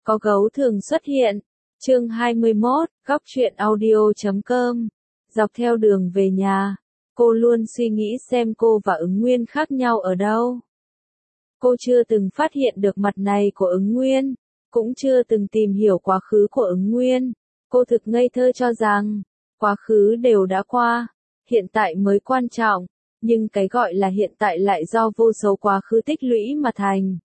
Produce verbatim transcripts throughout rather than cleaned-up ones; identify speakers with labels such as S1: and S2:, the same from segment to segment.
S1: Có gấu thường xuất hiện. Chương hai mươi mốt, góc truyện audio chấm com. Dọc theo đường về nhà, cô luôn suy nghĩ xem cô và Ứng Nguyên khác nhau ở đâu. Cô chưa từng phát hiện được mặt này của Ứng Nguyên, cũng chưa từng tìm hiểu quá khứ của Ứng Nguyên. Cô thực ngây thơ cho rằng, quá khứ đều đã qua, hiện tại mới quan trọng, nhưng cái gọi là hiện tại lại do vô số quá khứ tích lũy mà thành.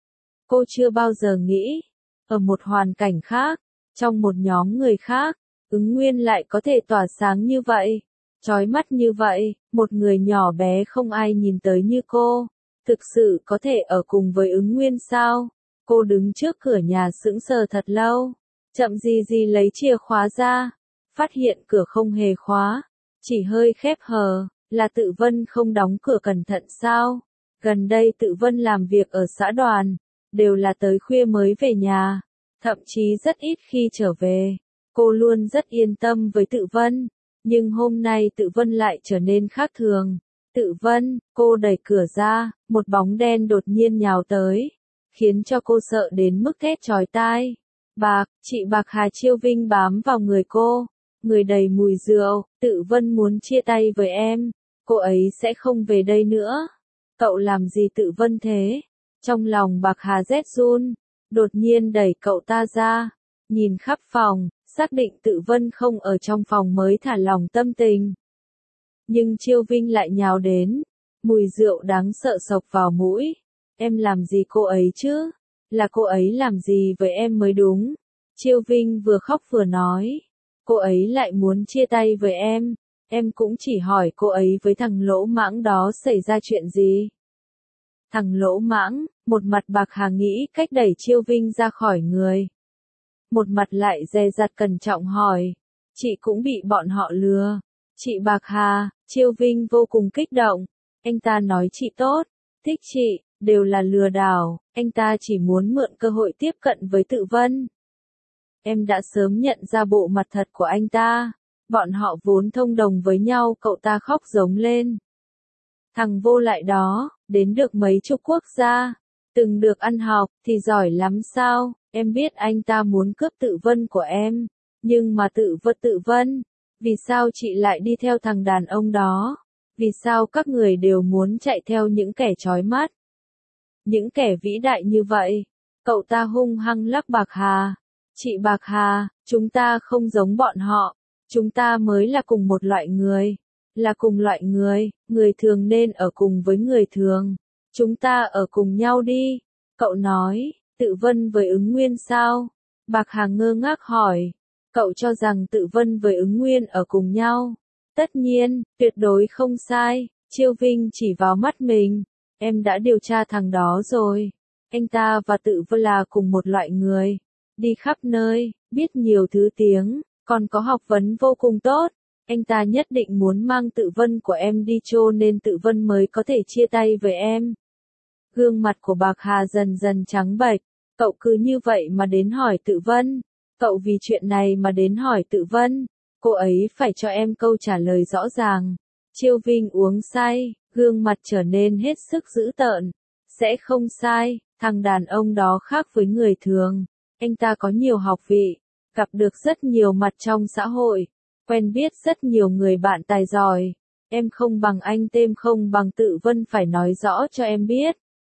S1: Cô chưa bao giờ nghĩ, ở một hoàn cảnh khác, trong một nhóm người khác, Ứng Nguyên lại có thể tỏa sáng như vậy, chói mắt như vậy, một người nhỏ bé không ai nhìn tới như cô, thực sự có thể ở cùng với Ứng Nguyên sao? Cô đứng trước cửa nhà sững sờ thật lâu, chậm gì gì lấy chìa khóa ra, phát hiện cửa không hề khóa, chỉ hơi khép hờ, là Tự Vân không đóng cửa cẩn thận sao? Gần đây Tự Vân làm việc ở xã đoàn, đều là tới khuya mới về nhà, thậm chí rất ít khi trở về. Cô luôn rất yên tâm với Tự Vân, nhưng hôm nay Tự Vân lại trở nên khác thường. Tự Vân, cô đẩy cửa ra, một bóng đen đột nhiên nhào tới, khiến cho cô sợ đến mức thét chói tai. Bạc, chị Bạc Hà Chiêu Vinh bám vào người cô, người đầy mùi rượu. Tự Vân muốn chia tay với em, cô ấy sẽ không về đây nữa. Cậu làm gì Tự Vân thế? Trong lòng Bạc Hà rét run, đột nhiên đẩy cậu ta ra, nhìn khắp phòng, xác định Tự Vân không ở trong phòng mới thả lòng tâm tình. Nhưng Chiêu Vinh lại nhào đến, mùi rượu đáng sợ sộc vào mũi. Em làm gì cô ấy chứ? Là cô ấy làm gì với em mới đúng. Chiêu Vinh vừa khóc vừa nói, cô ấy lại muốn chia tay với em, em cũng chỉ hỏi cô ấy với thằng lỗ mãng đó xảy ra chuyện gì. Thằng lỗ mãng, một mặt Bạc Hà nghĩ cách đẩy Chiêu Vinh ra khỏi người. Một mặt lại dè dặt cẩn trọng hỏi, chị cũng bị bọn họ lừa. Chị Bạc Hà, Chiêu Vinh vô cùng kích động, anh ta nói chị tốt, thích chị, đều là lừa đảo, anh ta chỉ muốn mượn cơ hội tiếp cận với Tự Vân. Em đã sớm nhận ra bộ mặt thật của anh ta, bọn họ vốn thông đồng với nhau. Cậu ta khóc giống lên. Thằng vô lại đó, đến được mấy chục quốc gia, từng được ăn học, thì giỏi lắm sao? Em biết anh ta muốn cướp Tự Vân của em, nhưng mà Tự Vân Tự Vân, vì sao chị lại đi theo thằng đàn ông đó? Vì sao các người đều muốn chạy theo những kẻ chói mắt? Những kẻ vĩ đại như vậy? Cậu ta hung hăng lắc Bạc Hà. Chị Bạc Hà, chúng ta không giống bọn họ, chúng ta mới là cùng một loại người. Là cùng loại người, người thường nên ở cùng với người thường. Chúng ta ở cùng nhau đi. Cậu nói, Tự Vân với Ứng Nguyên sao? Bạc Hà ngơ ngác hỏi. Cậu cho rằng Tự Vân với Ứng Nguyên ở cùng nhau? Tất nhiên, tuyệt đối không sai. Chiêu Vinh chỉ vào mắt mình. Em đã điều tra thằng đó rồi. Anh ta và Tự Vân là cùng một loại người. Đi khắp nơi, biết nhiều thứ tiếng, còn có học vấn vô cùng tốt. Anh ta nhất định muốn mang Tự Vân của em đi cho nên Tự Vân mới có thể chia tay với em. Gương mặt của Bạc Hà dần dần trắng bệch. Cậu cứ như vậy mà đến hỏi Tự Vân. Cậu vì chuyện này mà đến hỏi Tự Vân. Cô ấy phải cho em câu trả lời rõ ràng. Chiêu Vinh uống say, gương mặt trở nên hết sức dữ tợn. Sẽ không sai, thằng đàn ông đó khác với người thường. Anh ta có nhiều học vị, gặp được rất nhiều mặt trong xã hội, quen biết rất nhiều người bạn tài giỏi. Em không bằng anh, tem không bằng Tự Vân, phải nói rõ cho em biết.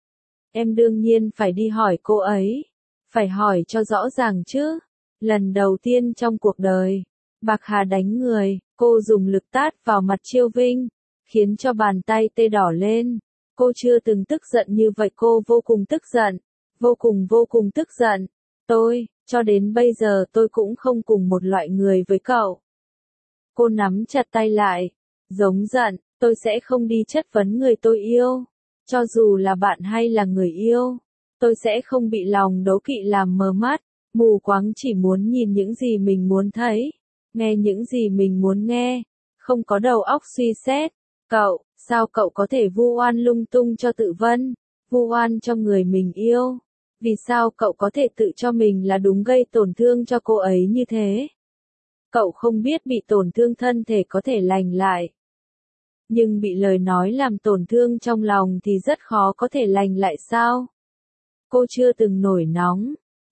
S1: Em đương nhiên phải đi hỏi cô ấy, phải hỏi cho rõ ràng chứ. Lần đầu tiên trong cuộc đời, Bạc Hà đánh người, cô dùng lực tát vào mặt Chiêu Vinh, khiến cho bàn tay tê đỏ lên. Cô chưa từng tức giận như vậy, cô vô cùng tức giận, vô cùng vô cùng tức giận. Tôi, cho đến bây giờ tôi cũng không cùng một loại người với cậu. Cô nắm chặt tay lại, giống giận, tôi sẽ không đi chất vấn người tôi yêu. Cho dù là bạn hay là người yêu, tôi sẽ không bị lòng đố kỵ làm mờ mắt, mù quáng chỉ muốn nhìn những gì mình muốn thấy, nghe những gì mình muốn nghe, không có đầu óc suy xét. Cậu, sao cậu có thể vu oan lung tung cho Tự Vân, vu oan cho người mình yêu? Vì sao cậu có thể tự cho mình là đúng gây tổn thương cho cô ấy như thế? Cậu không biết bị tổn thương thân thể có thể lành lại. Nhưng bị lời nói làm tổn thương trong lòng thì rất khó có thể lành lại sao? Cô chưa từng nổi nóng.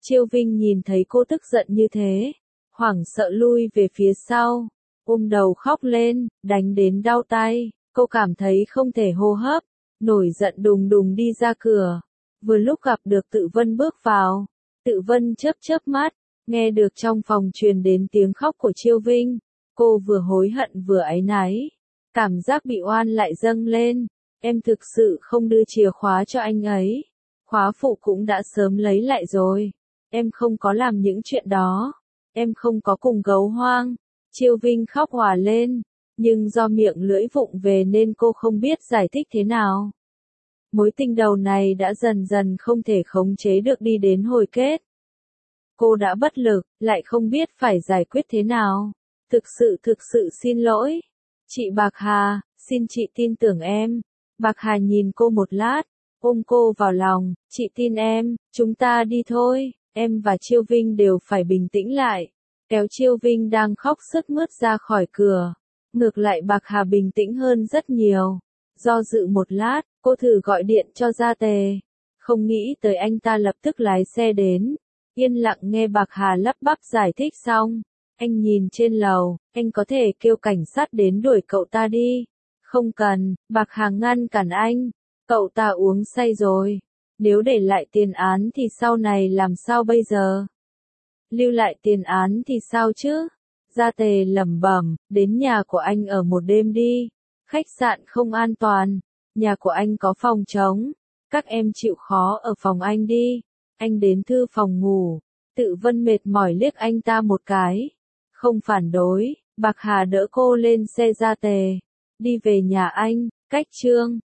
S1: Chiêu Vinh nhìn thấy cô tức giận như thế, hoảng sợ lui về phía sau, ôm đầu khóc lên, đánh đến đau tay, cô cảm thấy không thể hô hấp, nổi giận đùng đùng đi ra cửa. Vừa lúc gặp được Tự Vân bước vào, Tự Vân chớp chớp mắt, nghe được trong phòng truyền đến tiếng khóc của Chiêu Vinh, cô vừa hối hận vừa áy náy, cảm giác bị oan lại dâng lên, em thực sự không đưa chìa khóa cho anh ấy, khóa phụ cũng đã sớm lấy lại rồi, em không có làm những chuyện đó, em không có cùng gấu hoang. Chiêu Vinh khóc òa lên, nhưng do miệng lưỡi vụng về nên cô không biết giải thích thế nào. Mối tình đầu này đã dần dần không thể khống chế được đi đến hồi kết. Cô đã bất lực, lại không biết phải giải quyết thế nào. Thực sự thực sự xin lỗi. Chị Bạc Hà, xin chị tin tưởng em. Bạc Hà nhìn cô một lát, ôm cô vào lòng, chị tin em, chúng ta đi thôi, em và Chiêu Vinh đều phải bình tĩnh lại. Kéo Chiêu Vinh đang khóc sướt mướt ra khỏi cửa. Ngược lại Bạc Hà bình tĩnh hơn rất nhiều. Do dự một lát, cô thử gọi điện cho Gia Tề. Không nghĩ tới anh ta lập tức lái xe đến. Yên lặng nghe Bạc Hà lắp bắp giải thích xong. Anh nhìn trên lầu, anh có thể kêu cảnh sát đến đuổi cậu ta đi. Không cần, Bạc Hà ngăn cản anh. Cậu ta uống say rồi. Nếu để lại tiền án thì sau này làm sao bây giờ? Lưu lại tiền án thì sao chứ? Gia Tề lẩm bẩm, đến nhà của anh ở một đêm đi. Khách sạn không an toàn, nhà của anh có phòng trống. Các em chịu khó ở phòng anh đi. Anh đến thư phòng ngủ. Tự Vân mệt mỏi liếc anh ta một cái. Không phản đối, Bạc Hà đỡ cô lên xe Gia Tề. Đi về nhà anh, cách Trương.